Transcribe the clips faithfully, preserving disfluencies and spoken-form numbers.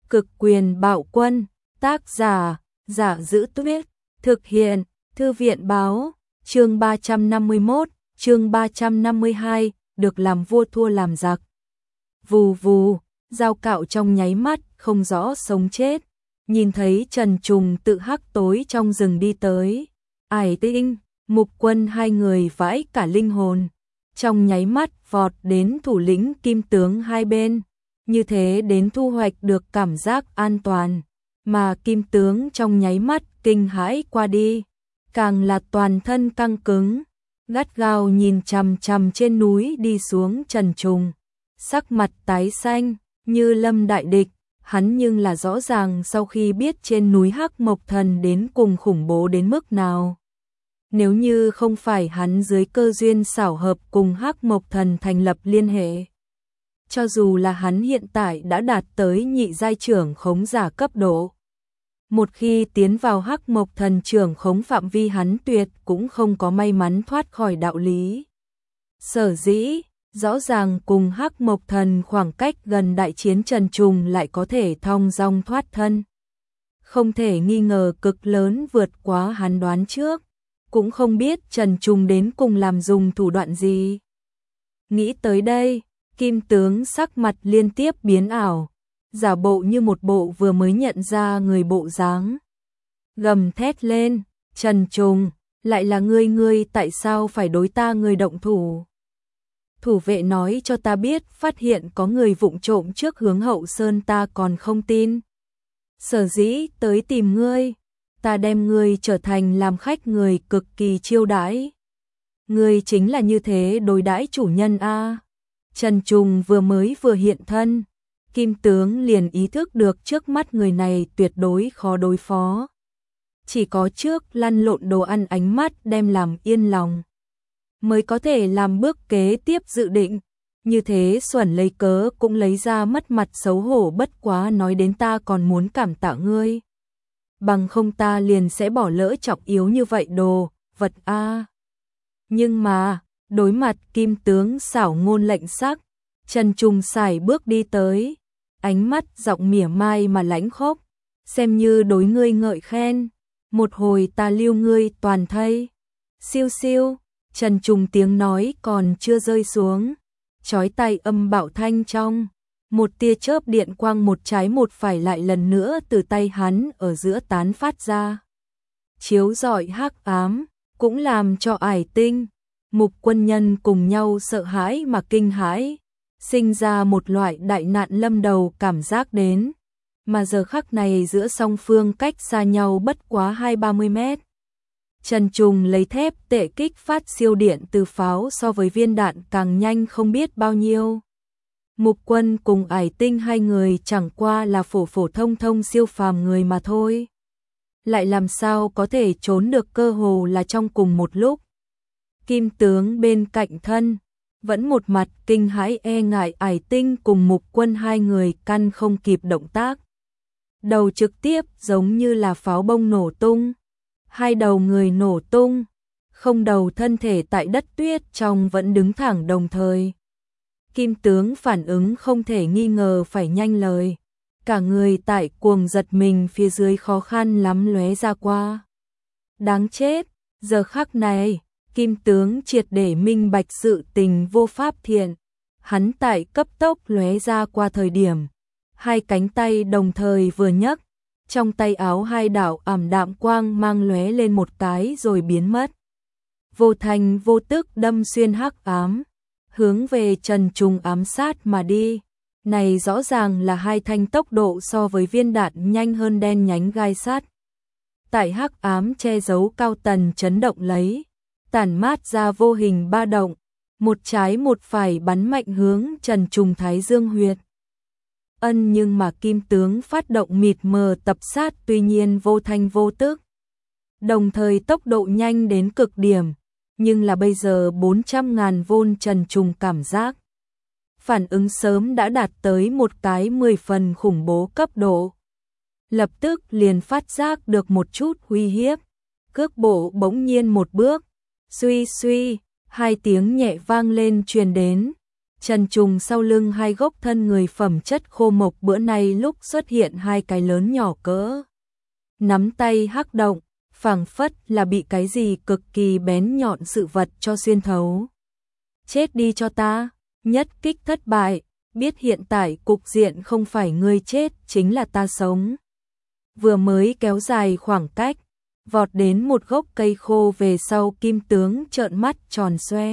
Cực quyền bạo quân, tác giả, Giả Giữ Tuyết, thực hiện, Thư viện báo, chương ba trăm năm mươi mốt, chương ba trăm năm mươi hai, được làm vua thua làm giặc. Vù vù, dao cạo trong nháy mắt, không rõ sống chết, nhìn thấy Trần Trùng tự hắc tối trong rừng đi tới. Ải Tinh, Mục Quân hai người vãi cả linh hồn, trong nháy mắt vọt đến thủ lĩnh kim tướng hai bên, như thế đến thu hoạch được cảm giác an toàn, mà kim tướng trong nháy mắt kinh hãi qua đi, càng là toàn thân căng cứng, gắt gao nhìn chằm chằm trên núi đi xuống Trần Trùng, sắc mặt tái xanh, như lâm đại địch, hắn nhưng là rõ ràng sau khi biết trên núi Hắc Mộc Thần đến cùng khủng bố đến mức nào. Nếu như không phải hắn dưới cơ duyên xảo hợp cùng Hắc Mộc Thần thành lập liên hệ, cho dù là hắn hiện tại đã đạt tới nhị giai trưởng khống giả cấp độ, một khi tiến vào Hắc Mộc Thần trưởng khống phạm vi hắn tuyệt cũng không có may mắn thoát khỏi đạo lý. Sở dĩ, rõ ràng cùng Hắc Mộc Thần khoảng cách gần đại chiến Trần Trùng lại có thể thong dong thoát thân. Không thể nghi ngờ cực lớn vượt quá hắn đoán trước, cũng không biết Trần Trùng đến cùng làm dùng thủ đoạn gì. Nghĩ tới đây, kim tướng sắc mặt liên tiếp biến ảo, giả bộ như một bộ vừa mới nhận ra người bộ dáng. Gầm thét lên, Trần Trùng, lại là ngươi ngươi tại sao phải đối ta người động thủ? Thủ vệ nói cho ta biết phát hiện có người vụng trộm trước hướng hậu sơn ta còn không tin. Sở dĩ tới tìm ngươi, ta đem ngươi trở thành làm khách người cực kỳ chiêu đãi. Ngươi chính là như thế đối đãi chủ nhân a. Trần Trùng vừa mới vừa hiện thân, kim tướng liền ý thức được trước mắt người này tuyệt đối khó đối phó. Chỉ có trước lăn lộn đồ ăn ánh mắt đem làm yên lòng, mới có thể làm bước kế tiếp dự định. Như thế xuẩn lấy cớ cũng lấy ra mất mặt xấu hổ, bất quá nói đến ta còn muốn cảm tạ ngươi, bằng không ta liền sẽ bỏ lỡ trọng yếu như vậy đồ vật a. Nhưng mà, đối mặt kim tướng xảo ngôn lệnh sắc, Trần Trùng sải bước đi tới, ánh mắt giọng mỉa mai mà lãnh khốc, xem như đối ngươi ngợi khen, một hồi ta lưu ngươi toàn thây. Siêu siêu, Trần Trùng tiếng nói còn chưa rơi xuống, chói tai âm bạo thanh trong, một tia chớp điện quang một trái một phải lại lần nữa từ tay hắn ở giữa tán phát ra, chiếu rọi hắc ám, cũng làm cho Ải Tinh, Mục Quân nhân cùng nhau sợ hãi mà kinh hãi, sinh ra một loại đại nạn lâm đầu cảm giác đến. Mà giờ khắc này giữa song phương cách xa nhau bất quá hai ba mươi mét. Trần Trùng lấy thép tệ kích phát siêu điện từ pháo so với viên đạn càng nhanh không biết bao nhiêu. Mục Quân cùng Ải Tinh hai người chẳng qua là phổ phổ thông thông siêu phàm người mà thôi, lại làm sao có thể trốn được cơ hồ là trong cùng một lúc. Kim tướng bên cạnh thân vẫn một mặt kinh hãi e ngại, Ải Tinh cùng Mục Quân hai người căn không kịp động tác, đầu trực tiếp giống như là pháo bông nổ tung, hai đầu người nổ tung, không đầu thân thể tại đất tuyết trong vẫn đứng thẳng đồng thời. Kim tướng phản ứng không thể nghi ngờ phải nhanh lời, cả người tại cuồng giật mình phía dưới khó khăn lắm lóe ra qua. Đáng chết, giờ khắc này, kim tướng triệt để minh bạch sự tình vô pháp thiện, hắn tại cấp tốc lóe ra qua thời điểm, hai cánh tay đồng thời vừa nhấc, trong tay áo hai đạo ảm đạm quang mang lóe lên một cái rồi biến mất. Vô thành vô tức đâm xuyên hắc ám, hướng về Trần Trùng ám sát mà đi. Này rõ ràng là hai thanh tốc độ so với viên đạn nhanh hơn đen nhánh gai sắt. Tại hắc ám che giấu cao tần chấn động lấy, tản mát ra vô hình ba động, một trái một phải bắn mạnh hướng Trần Trùng thái dương huyệt. Ân nhưng mà kim tướng phát động mịt mờ tập sát tuy nhiên vô thanh vô tức, đồng thời tốc độ nhanh đến cực điểm, nhưng là bây giờ bốn trăm ngàn vôn Trần Trùng cảm giác phản ứng sớm đã đạt tới một cái mười phần khủng bố cấp độ. Lập tức liền phát giác được một chút uy hiếp, cước bộ bỗng nhiên một bước, suy suy, hai tiếng nhẹ vang lên truyền đến. Trần Trùng sau lưng hai gốc thân người phẩm chất khô mộc bữa nay lúc xuất hiện hai cái lớn nhỏ cỡ nắm tay hắc động, phảng phất là bị cái gì cực kỳ bén nhọn sự vật cho xuyên thấu. Chết đi cho ta, nhất kích thất bại, biết hiện tại cục diện không phải ngươi chết chính là ta sống. Vừa mới kéo dài khoảng cách, vọt đến một gốc cây khô về sau Kim Tướng trợn mắt tròn xoe.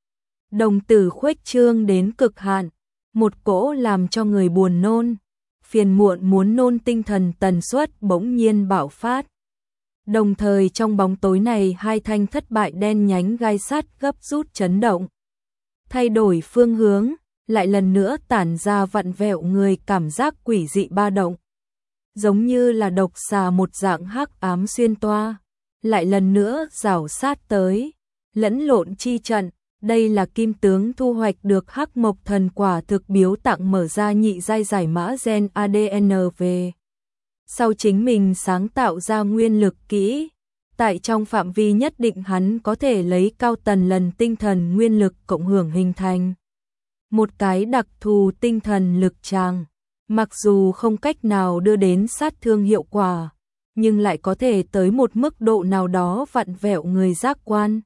Đồng tử khuếch trương đến cực hạn, một cỗ làm cho người buồn nôn, phiền muộn muốn nôn tinh thần tần suất bỗng nhiên bạo phát. Đồng thời trong bóng tối này hai thanh thất bại đen nhánh gai sắt gấp rút chấn động. Thay đổi phương hướng, lại lần nữa tản ra vặn vẹo người cảm giác quỷ dị ba động. Giống như là độc xà một dạng hắc ám xuyên toa, lại lần nữa rảo sát tới, lẫn lộn chi trận. Đây là Kim Tướng thu hoạch được hắc mộc thần quả thực biếu tặng mở ra nhị giai giải mã gen a đê en về. Sau chính mình sáng tạo ra nguyên lực kỹ, tại trong phạm vi nhất định hắn có thể lấy cao tần lần tinh thần nguyên lực cộng hưởng hình thành một cái đặc thù tinh thần lực tràng. Mặc dù không cách nào đưa đến sát thương hiệu quả, nhưng lại có thể tới một mức độ nào đó vặn vẹo người giác quan,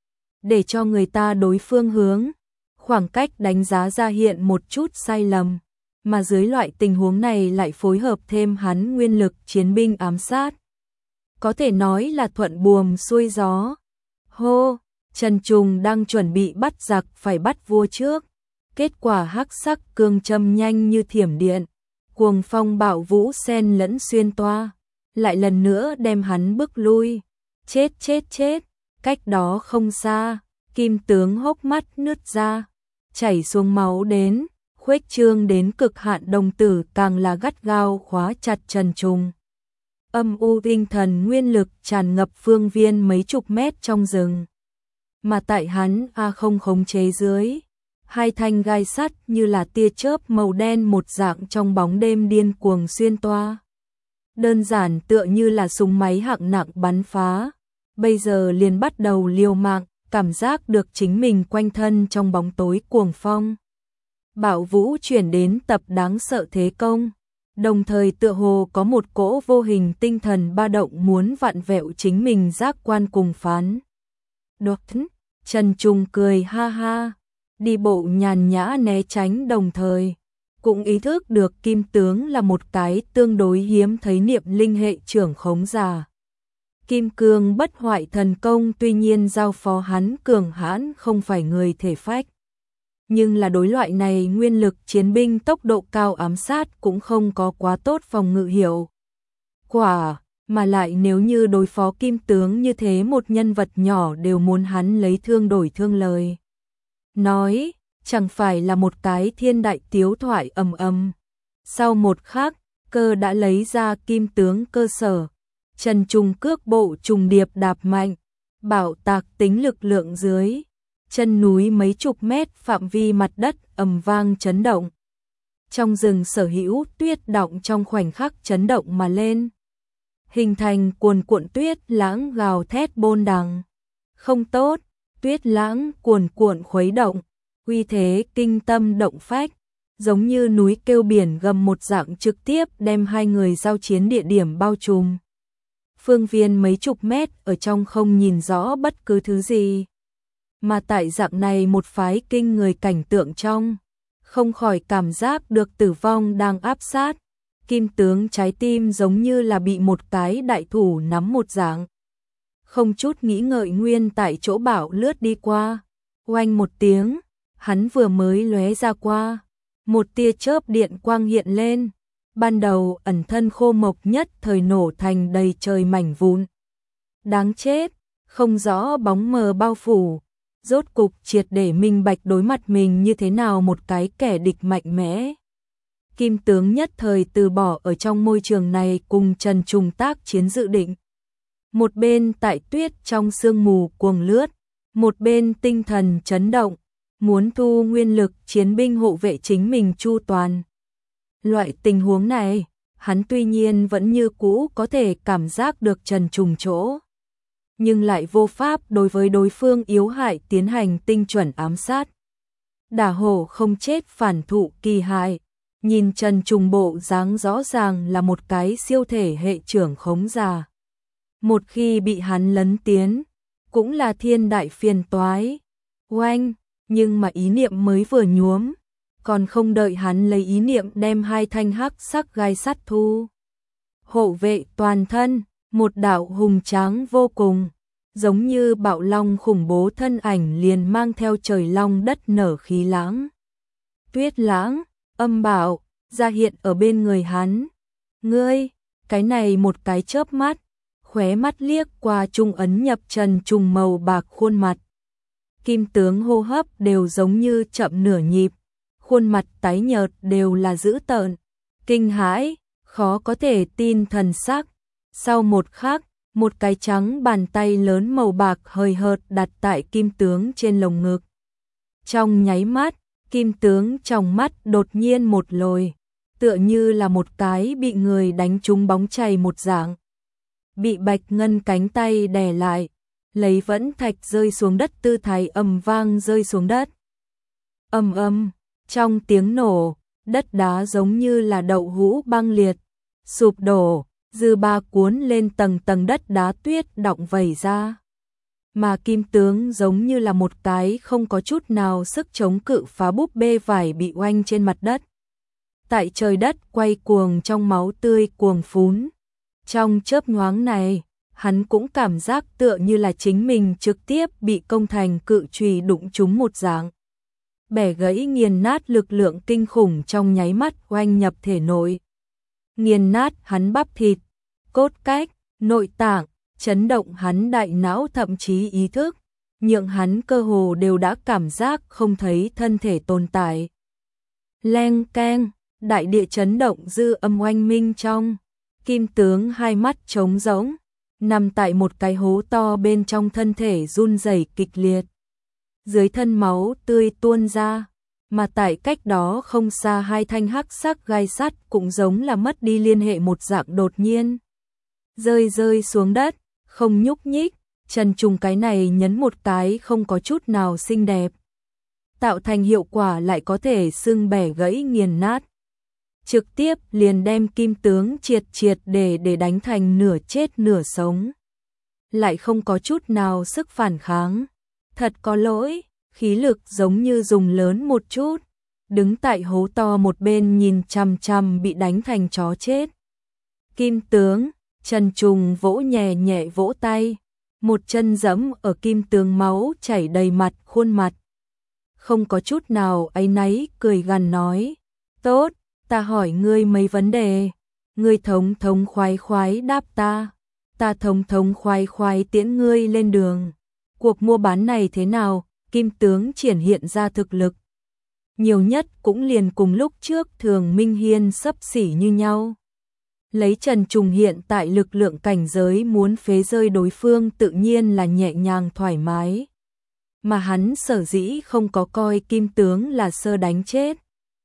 để cho người ta đối phương hướng, khoảng cách đánh giá ra hiện một chút sai lầm, mà dưới loại tình huống này lại phối hợp thêm hắn nguyên lực chiến binh ám sát. Có thể nói là thuận buồm xuôi gió. Hô, Trần Trùng đang chuẩn bị bắt giặc phải bắt vua trước. Kết quả hắc sắc cương châm nhanh như thiểm điện, cuồng phong bạo vũ xen lẫn xuyên toa, lại lần nữa đem hắn bức lui. Chết chết chết, cách đó không xa, Kim Tướng hốc mắt nứt ra, chảy xuống máu đến, khuếch trương đến cực hạn đồng tử càng là gắt gao khóa chặt Trần Trùng. Âm u tinh thần nguyên lực tràn ngập phương viên mấy chục mét trong rừng. Mà tại hắn A không khống chế dưới, hai thanh gai sắt như là tia chớp màu đen một dạng trong bóng đêm điên cuồng xuyên toa. Đơn giản tựa như là súng máy hạng nặng bắn phá, bây giờ liền bắt đầu liều mạng, cảm giác được chính mình quanh thân trong bóng tối cuồng phong. Bạo vũ chuyển đến tập đáng sợ thế công, đồng thời tựa hồ có một cỗ vô hình tinh thần ba động muốn vặn vẹo chính mình giác quan cùng phán. Đột Trần Trùng cười ha ha, đi bộ nhàn nhã né tránh, đồng thời cũng ý thức được Kim Tướng là một cái tương đối hiếm thấy niệm linh hệ trưởng khống giả. Kim cương bất hoại thần công tuy nhiên giao phó hắn cường hãn không phải người thể phách, nhưng là đối loại này nguyên lực chiến binh tốc độ cao ám sát cũng không có quá tốt phòng ngự hiệu quả, mà lại nếu như đối phó Kim Tướng như thế một nhân vật nhỏ đều muốn hắn lấy thương đổi thương lời nói, chẳng phải là một cái thiên đại tiếu thoại ầm ầm. Sau một khắc, cơ đã lấy ra Kim Tướng cơ sở, Trần Trùng cước bộ trùng điệp đạp mạnh, bảo tạc tính lực lượng dưới chân núi mấy chục mét phạm vi mặt đất ầm vang chấn động. Trong rừng sở hữu tuyết động trong khoảnh khắc chấn động mà lên, hình thành cuồn cuộn tuyết lãng gào thét bôn đằng. Không tốt, tuyết lãng cuồn cuộn khuấy động, uy thế kinh tâm động phách, giống như núi kêu biển gầm một dạng, trực tiếp đem hai người giao chiến địa điểm bao trùm. Phương viên mấy chục mét ở trong không nhìn rõ bất cứ thứ gì. Mà tại dạng này một phái kinh người cảnh tượng trong, không khỏi cảm giác được tử vong đang áp sát. Kim Tướng trái tim giống như là bị một cái đại thủ nắm một dạng. Không chút nghĩ ngợi nguyên tại chỗ bảo lướt đi qua. Oanh một tiếng, hắn vừa mới lóe ra qua, một tia chớp điện quang hiện lên. Ban đầu ẩn thân khô mộc nhất thời nổ thành đầy trời mảnh vụn. Đáng chết, không rõ bóng mờ bao phủ, rốt cục triệt để minh bạch đối mặt mình như thế nào một cái kẻ địch mạnh mẽ. Kim Tướng nhất thời từ bỏ ở trong môi trường này cùng Trần Trùng tác chiến dự định. Một bên tại tuyết trong sương mù cuồng lướt, một bên tinh thần chấn động, muốn thu nguyên lực chiến binh hộ vệ chính mình chu toàn. Loại tình huống này, hắn tuy nhiên vẫn như cũ có thể cảm giác được Trần Trùng chỗ, nhưng lại vô pháp đối với đối phương yếu hại tiến hành tinh chuẩn ám sát. đả hổ không chết phản thụ kỳ hại. Nhìn Trần Trùng bộ dáng rõ ràng là một cái siêu thể hệ trưởng khống già. Một khi bị hắn lấn tiến, cũng là thiên đại phiền toái. Oanh, nhưng mà ý niệm mới vừa nhuốm, còn không đợi hắn lấy ý niệm đem hai thanh hắc sắc gai sắt thu. Hộ vệ toàn thân, một đạo hùng tráng vô cùng, giống như bạo long khủng bố thân ảnh liền mang theo trời long đất nở khí lãng. Tuyết lãng, âm bạo, ra hiện ở bên người hắn. Ngươi, cái này một cái chớp mắt, khóe mắt liếc qua trung ấn nhập Trần Trùng màu bạc khuôn mặt. Kim tướng hô hấp đều giống như chậm nửa nhịp, khuôn mặt tái nhợt đều là dữ tợn, kinh hãi, khó có thể tin thần sắc. Sau một khắc, một cái trắng bàn tay lớn màu bạc hời hợt đặt tại kim tướng trên lồng ngực. Trong nháy mắt, kim tướng trong mắt đột nhiên một lồi, tựa như là một cái bị người đánh trúng bóng chày một dạng. Bị Bạch Ngân cánh tay đè lại, lấy vẫn thạch rơi xuống đất tư thái ầm vang rơi xuống đất. Ầm ầm, trong tiếng nổ, đất đá giống như là đậu hũ băng liệt, sụp đổ, dư ba cuốn lên tầng tầng đất đá tuyết đọng vẩy ra. Mà kim tướng giống như là một cái không có chút nào sức chống cự phá búp bê vải bị oanh trên mặt đất. Tại trời đất quay cuồng trong máu tươi cuồng phún. Trong chớp nhoáng này, hắn cũng cảm giác tựa như là chính mình trực tiếp bị công thành cự chùy đụng trúng một dạng. Bẻ gãy nghiền nát lực lượng kinh khủng trong nháy mắt oanh nhập thể nội. Nghiền nát hắn bắp thịt, cốt cách, nội tạng, chấn động hắn đại não thậm chí ý thức, nhượng hắn cơ hồ đều đã cảm giác không thấy thân thể tồn tại. Leng keng, đại địa chấn động dư âm oanh minh trong. Kim tướng hai mắt trống rỗng, nằm tại một cái hố to bên trong thân thể run rẩy kịch liệt. Dưới thân máu tươi tuôn ra, mà tại cách đó không xa hai thanh hắc sắc gai sắt cũng giống là mất đi liên hệ một dạng đột nhiên. Rơi rơi xuống đất, không nhúc nhích, Trần Trùng cái này nhấn một cái không có chút nào xinh đẹp. Tạo thành hiệu quả lại có thể xương bẻ gãy nghiền nát. Trực tiếp liền đem kim tướng triệt triệt để để đánh thành nửa chết nửa sống. Lại không có chút nào sức phản kháng. Thật có lỗi, khí lực giống như dùng lớn một chút. Đứng tại hố to một bên nhìn chằm chằm bị đánh thành chó chết. Kim tướng, Trần Trùng vỗ nhẹ nhẹ vỗ tay. Một chân giẫm ở kim tướng máu chảy đầy mặt khuôn mặt. Không có chút nào áy náy cười gằn nói. Tốt. Ta hỏi ngươi mấy vấn đề, ngươi thống thống khoái khoái đáp ta, ta thống thống khoái khoái tiễn ngươi lên đường. Cuộc mua bán này thế nào? Kim tướng triển hiện ra thực lực. Nhiều nhất cũng liền cùng lúc trước Thường Minh Hiên xấp xỉ như nhau. Lấy Trần Trùng hiện tại lực lượng cảnh giới muốn phế rơi đối phương tự nhiên là nhẹ nhàng thoải mái. Mà hắn sở dĩ không có coi kim tướng là sơ đánh chết.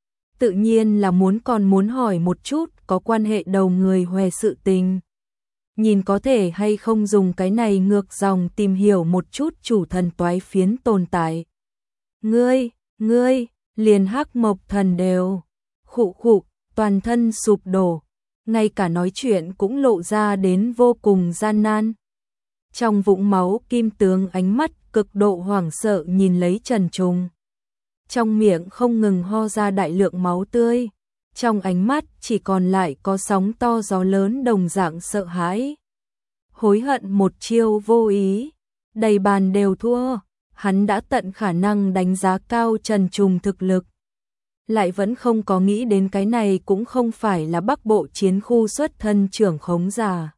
Tự nhiên là muốn còn muốn hỏi một chút có quan hệ đầu người hòe sự tình. Nhìn có thể hay không dùng cái này ngược dòng tìm hiểu một chút chủ thần toái phiến tồn tại. Ngươi, ngươi, liền hắc mộc thần đều. Khụ khụ, toàn thân sụp đổ. Ngay cả nói chuyện cũng lộ ra đến vô cùng gian nan. Trong vũng máu kim tướng ánh mắt cực độ hoảng sợ nhìn lấy Trần Trùng. Trong miệng không ngừng ho ra đại lượng máu tươi, trong ánh mắt chỉ còn lại có sóng to gió lớn đồng dạng sợ hãi. Hối hận một chiêu vô ý, đầy bàn đều thua, hắn đã tận khả năng đánh giá cao Trần Trùng thực lực. Lại vẫn không có nghĩ đến cái này cũng không phải là Bắc Bộ chiến khu xuất thân trưởng khống giả.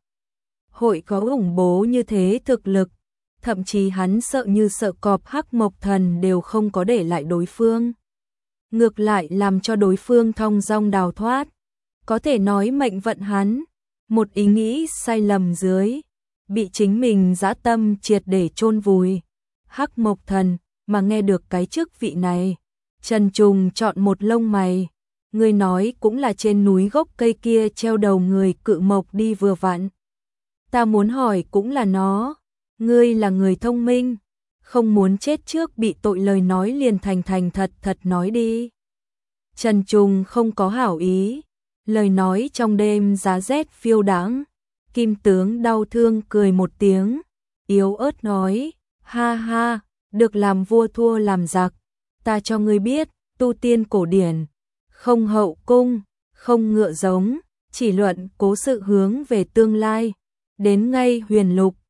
Hội có ủng bố như thế thực lực. Thậm chí hắn sợ như sợ cọp hắc mộc thần đều không có để lại đối phương. Ngược lại làm cho đối phương thong dong đào thoát. Có thể nói mệnh vận hắn. Một ý nghĩ sai lầm dưới. Bị chính mình dã tâm triệt để chôn vùi. Hắc mộc thần mà nghe được cái chức vị này. Trần Trùng chọn một lông mày. Người nói cũng là trên núi gốc cây kia treo đầu người cự mộc đi vừa vặn. Ta muốn hỏi cũng là nó. Ngươi là người thông minh, không muốn chết trước bị tội lời nói liền thành thành thật thật nói đi. Trần Trùng không có hảo ý, lời nói trong đêm giá rét phiêu đãng. Kim tướng đau thương cười một tiếng, yếu ớt nói, ha ha, được làm vua thua làm giặc, ta cho ngươi biết, tu tiên cổ điển, không hậu cung, không ngựa giống, chỉ luận cố sự hướng về tương lai, đến ngay huyền lục,